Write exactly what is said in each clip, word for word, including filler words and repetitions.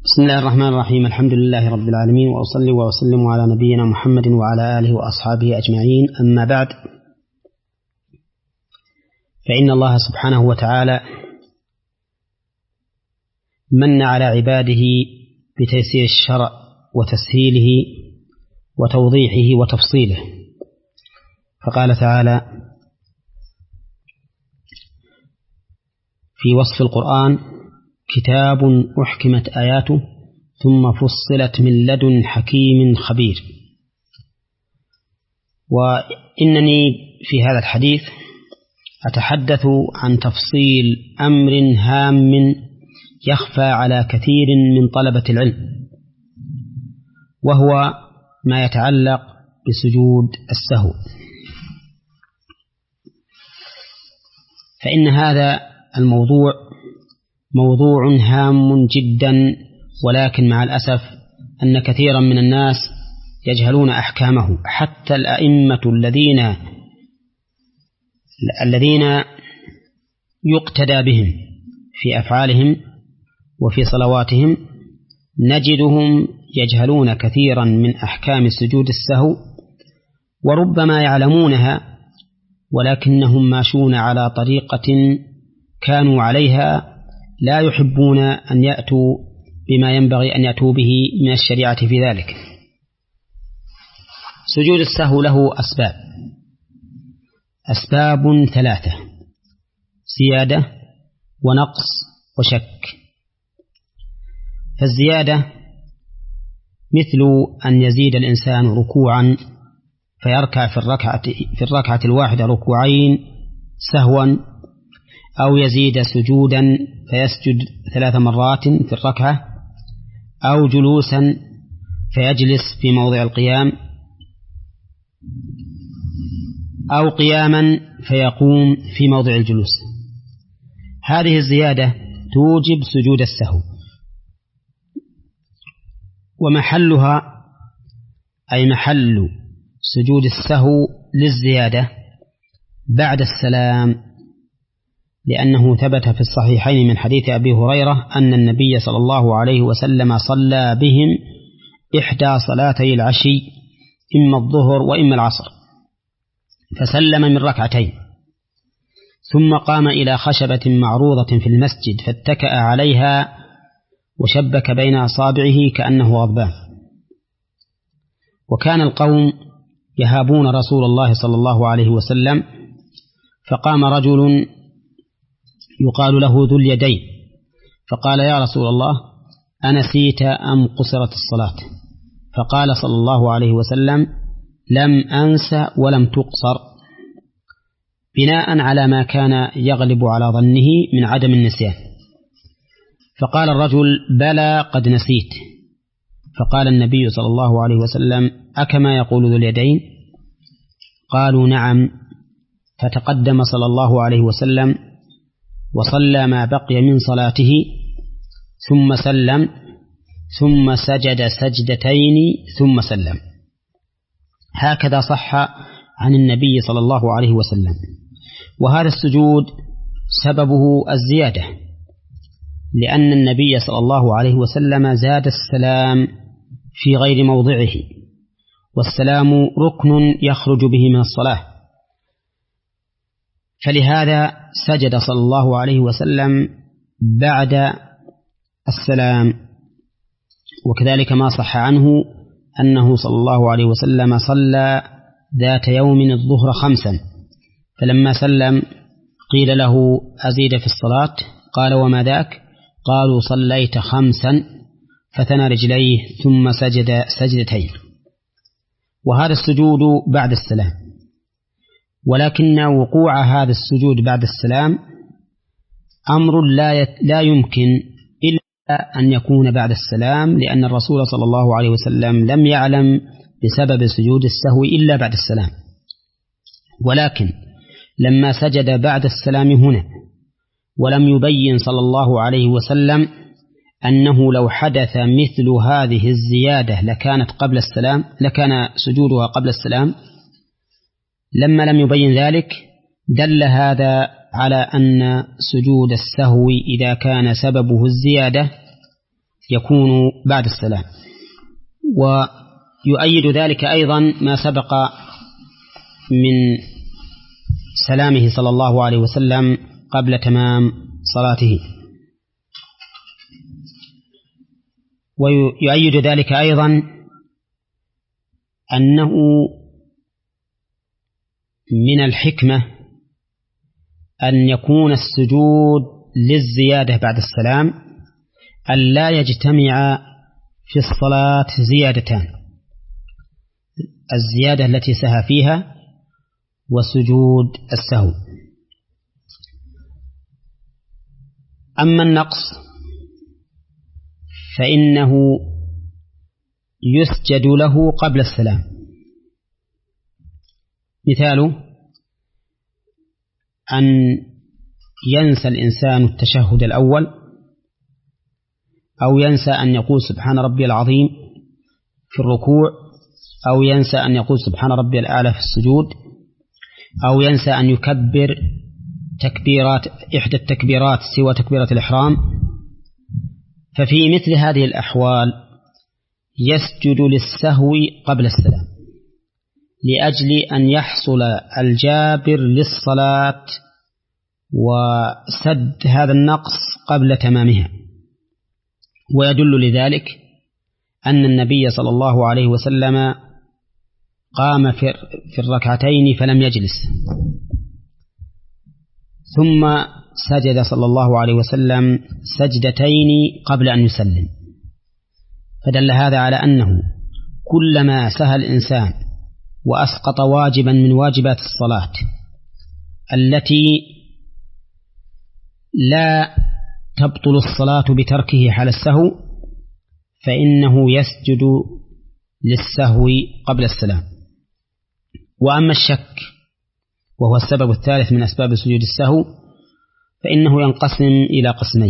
بسم الله الرحمن الرحيم. الحمد لله رب العالمين، وأصلي وأسلم على نبينا محمد وعلى آله وأصحابه أجمعين. أما بعد، فإن الله سبحانه وتعالى من على عباده بتيسير الشرع وتسهيله وتوضيحه وتفصيله، فقال تعالى في وصف القرآن: كتاب أحكمت آياته ثم فصلت من لدن حكيم خبير. وإنني في هذا الحديث أتحدث عن تفصيل أمر هام يخفى على كثير من طلبة العلم، وهو ما يتعلق بسجود السهو. فإن هذا الموضوع موضوع هام جدا، ولكن مع الأسف أن كثيرا من الناس يجهلون أحكامه. حتى الأئمة الذين الذين يقتدى بهم في أفعالهم وفي صلواتهم نجدهم يجهلون كثيرا من أحكام سجود السهو، وربما يعلمونها ولكنهم ماشون على طريقة كانوا عليها، لا يحبون أن يأتوا بما ينبغي أن يأتوا به من الشريعة في ذلك. سجود السهو له أسباب أسباب ثلاثة: زيادة ونقص وشك. فالزيادة مثل أن يزيد الإنسان ركوعا فيركع في الركعة, في الركعة الواحدة ركوعين سهوا، أو يزيد سجودا فيسجد ثلاث مرات في الركعة، أو جلوسا فيجلس في موضع القيام، أو قياما فيقوم في موضع الجلوس. هذه الزيادة توجب سجود السهو، ومحلها أي محل سجود السهو للزيادة بعد السلام، لأنه ثبت في الصحيحين من حديث أبي هريرة أن النبي صلى الله عليه وسلم صلى بهم إحدى صلاتي العشي، إما الظهر وإما العصر، فسلم من ركعتين، ثم قام إلى خشبة معروضة في المسجد فاتكأ عليها وشبك بين أصابعه كأنه غضبان. وكان القوم يهابون رسول الله صلى الله عليه وسلم، فقام رجل يقال له ذو اليدين فقال: يا رسول الله، أنسيت أم قصرت الصلاة؟ فقال صلى الله عليه وسلم: لم أنس ولم تقصر، بناء على ما كان يغلب على ظنه من عدم النسيان. فقال الرجل: بلى قد نسيت. فقال النبي صلى الله عليه وسلم: أكما يقول ذو اليدين؟ قالوا: نعم. فتقدم صلى الله عليه وسلم وصلى ما بقي من صلاته، ثم سلم، ثم سجد سجدتين ثم سلم. هكذا صح عن النبي صلى الله عليه وسلم. وهذا السجود سببه الزيادة، لأن النبي صلى الله عليه وسلم زاد السلام في غير موضعه، والسلام ركن يخرج به من الصلاة، فلهذا سجد صلى الله عليه وسلم بعد السلام. وكذلك ما صح عنه أنه صلى الله عليه وسلم صلى ذات يوم الظهر خمسا، فلما سلم قيل له: أزيد في الصلاة؟ قال: وما ذاك؟ قالوا: صليت خمسا. فثنى رجليه ثم سجد سجدتين. وهذا السجود بعد السلام، ولكن وقوع هذا السجود بعد السلام أمر لا لا يمكن إلا أن يكون بعد السلام، لأن الرسول صلى الله عليه وسلم لم يعلم بسبب سجود السهو إلا بعد السلام. ولكن لما سجد بعد السلام هنا ولم يبين صلى الله عليه وسلم أنه لو حدث مثل هذه الزيادة لكانت قبل السلام، لكان سجودها قبل السلام، لما لم يبين ذلك دل هذا على أن سجود السهو إذا كان سببه الزيادة يكون بعد السلام. ويؤيد ذلك أيضا ما سبق من سلامه صلى الله عليه وسلم قبل تمام صلاته. ويؤيد ذلك أيضا أنه من الحكمة أن يكون السجود للزيادة بعد السلام أن لا يجتمع في الصلاة زيادتان: الزيادة التي سهى فيها وسجود السهو. أما النقص فإنه يسجد له قبل السلام. مثاله أن ينسى الإنسان التشهد الأول، أو ينسى أن يقول سبحان ربي العظيم في الركوع، أو ينسى أن يقول سبحان ربي الأعلى في السجود، أو ينسى أن يكبر تكبيرات إحدى التكبيرات سوى تكبيرة الإحرام. ففي مثل هذه الأحوال يسجد للسهو قبل السلام لأجل أن يحصل الجابر للصلاة وسد هذا النقص قبل تمامها. ويدل لذلك أن النبي صلى الله عليه وسلم قام في الركعتين فلم يجلس، ثم سجد صلى الله عليه وسلم سجدتين قبل أن يسلم، فدل هذا على أنه كلما سهى الإنسان وأسقط واجبا من واجبات الصلاة التي لا تبطل الصلاة بتركه حال السهو فإنه يسجد للسهو قبل السلام. وأما الشك وهو السبب الثالث من أسباب سجود السهو فإنه ينقسم إلى قسمين: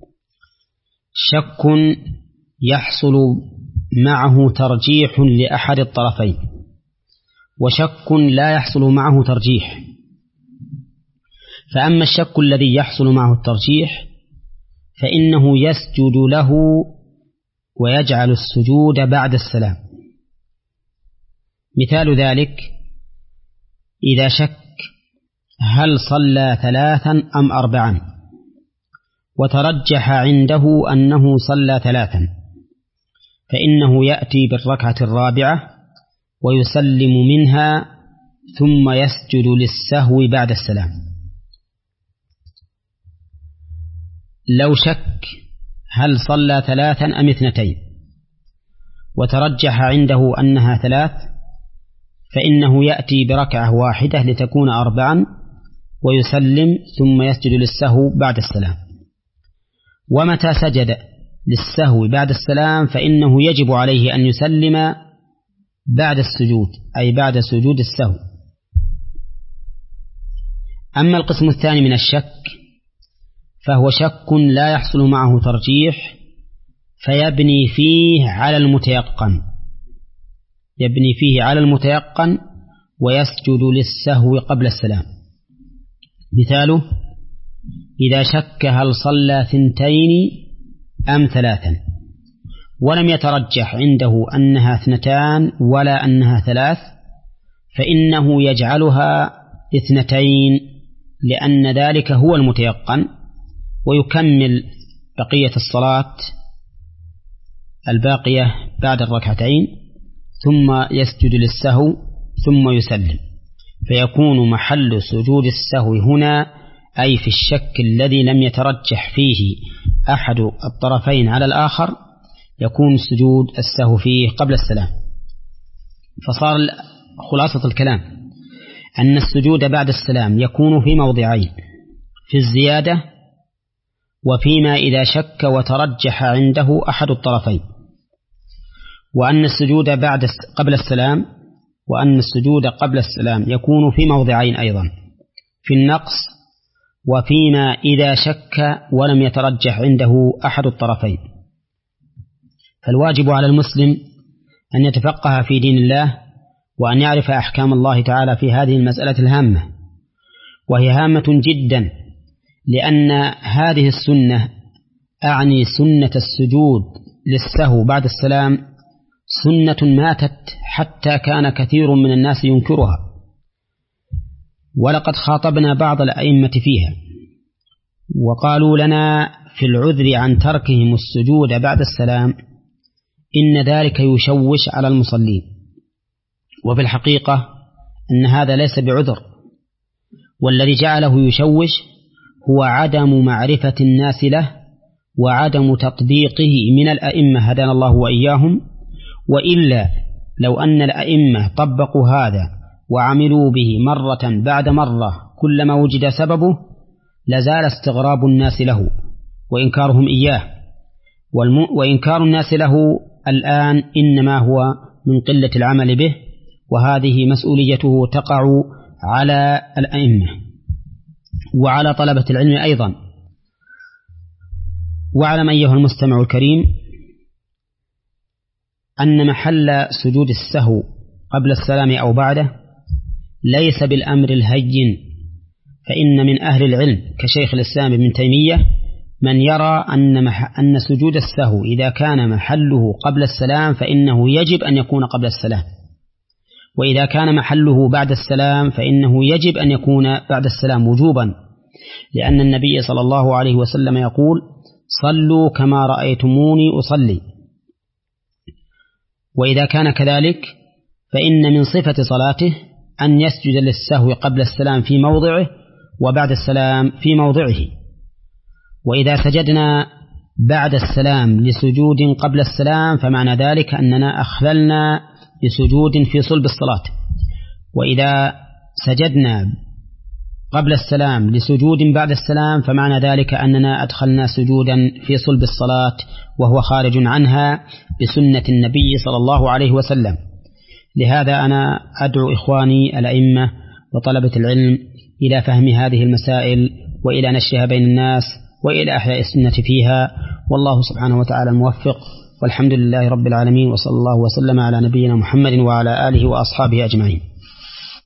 شك يحصل معه ترجيح لأحد الطرفين، وشك لا يحصل معه ترجيح. فأما الشك الذي يحصل معه الترجيح فإنه يسجد له ويجعل السجود بعد السلام. مثال ذلك إذا شك هل صلى ثلاثا أم أربعا، وترجح عنده أنه صلى ثلاثا، فإنه يأتي بالركعة الرابعة ويسلم منها ثم يسجد للسهو بعد السلام. لو شك هل صلى ثلاثا أم اثنتين وترجح عنده أنها ثلاث، فإنه يأتي بركعة واحدة لتكون أربعا ويسلم ثم يسجد للسهو بعد السلام. ومتى سجد للسهو بعد السلام فإنه يجب عليه أن يسلم بعد السجود، أي بعد سجود السهو. أما القسم الثاني من الشك فهو شك لا يحصل معه ترجيح فيبني فيه على المتيقن يبني فيه على المتيقن ويسجد للسهو قبل السلام. مثاله إذا شك هل صلى ثنتين أم ثلاثا ولم يترجح عنده أنها اثنتان ولا أنها ثلاث، فإنه يجعلها اثنتين لأن ذلك هو المتيقن، ويكمل بقية الصلاة الباقية بعد الركعتين ثم يسجد للسهو ثم يسلم، فيكون محل سجود السهو هنا أي في الشك الذي لم يترجح فيه أحد الطرفين على الآخر يكون سجود السهو فيه قبل السلام. فصار خلاصة الكلام أن السجود بعد السلام يكون في موضعين: في الزيادة وفيما إذا شك وترجح عنده أحد الطرفين، وأن السجود بعد قبل السلام وأن السجود قبل السلام يكون في موضعين أيضا: في النقص وفيما إذا شك ولم يترجح عنده أحد الطرفين. فالواجب على المسلم أن يتفقه في دين الله وأن يعرف أحكام الله تعالى في هذه المسألة الهامة، وهي هامة جدا، لأن هذه السنة أعني سنة السجود للسهو بعد السلام سنة ماتت حتى كان كثير من الناس ينكرها، ولقد خاطبنا بعض الأئمة فيها وقالوا لنا في العذر عن تركهم السجود بعد السلام إن ذلك يشوش على المصلين، وفي الحقيقة أن هذا ليس بعذر، والذي جعله يشوش هو عدم معرفة الناس له وعدم تطبيقه من الأئمة هدانا الله وإياهم. وإلا لو أن الأئمة طبقوا هذا وعملوا به مرة بعد مرة كلما وجد سببه لزال استغراب الناس له وإنكارهم إياه، وإنكار الناس له الآن إنما هو من قلة العمل به، وهذه مسؤوليته تقع على الأئمة وعلى طلبة العلم أيضا. واعلم أيها المستمع الكريم أن محل سجود السهو قبل السلام أو بعده ليس بالأمر الهين، فإن من أهل العلم كشيخ الإسلام ابن تيمية من يرى أن, أن سجود السهو إذا كان محله قبل السلام فإنه يجب أن يكون قبل السلام، وإذا كان محله بعد السلام فإنه يجب أن يكون بعد السلام وجوبا، لأن النبي صلى الله عليه وسلم يقول صلوا كما رأيتموني أصلي. وإذا كان كذلك فإن من صفة صلاته أن يسجد للسهو قبل السلام في موضعه وبعد السلام في موضعه. وإذا سجدنا بعد السلام لسجود قبل السلام فمعنى ذلك أننا أخللنا بسجود في صلب الصلاة، وإذا سجدنا قبل السلام لسجود بعد السلام فمعنى ذلك أننا أدخلنا سجودا في صلب الصلاة وهو خارج عنها بسنة النبي صلى الله عليه وسلم. لهذا أنا أدعو إخواني الأئمة وطلبة العلم إلى فهم هذه المسائل وإلى نشرها بين الناس وإلى أحياء السنة فيها، والله سبحانه وتعالى الموفق، والحمد لله رب العالمين، وصلى الله وسلم على نبينا محمد وعلى آله وأصحابه أجمعين.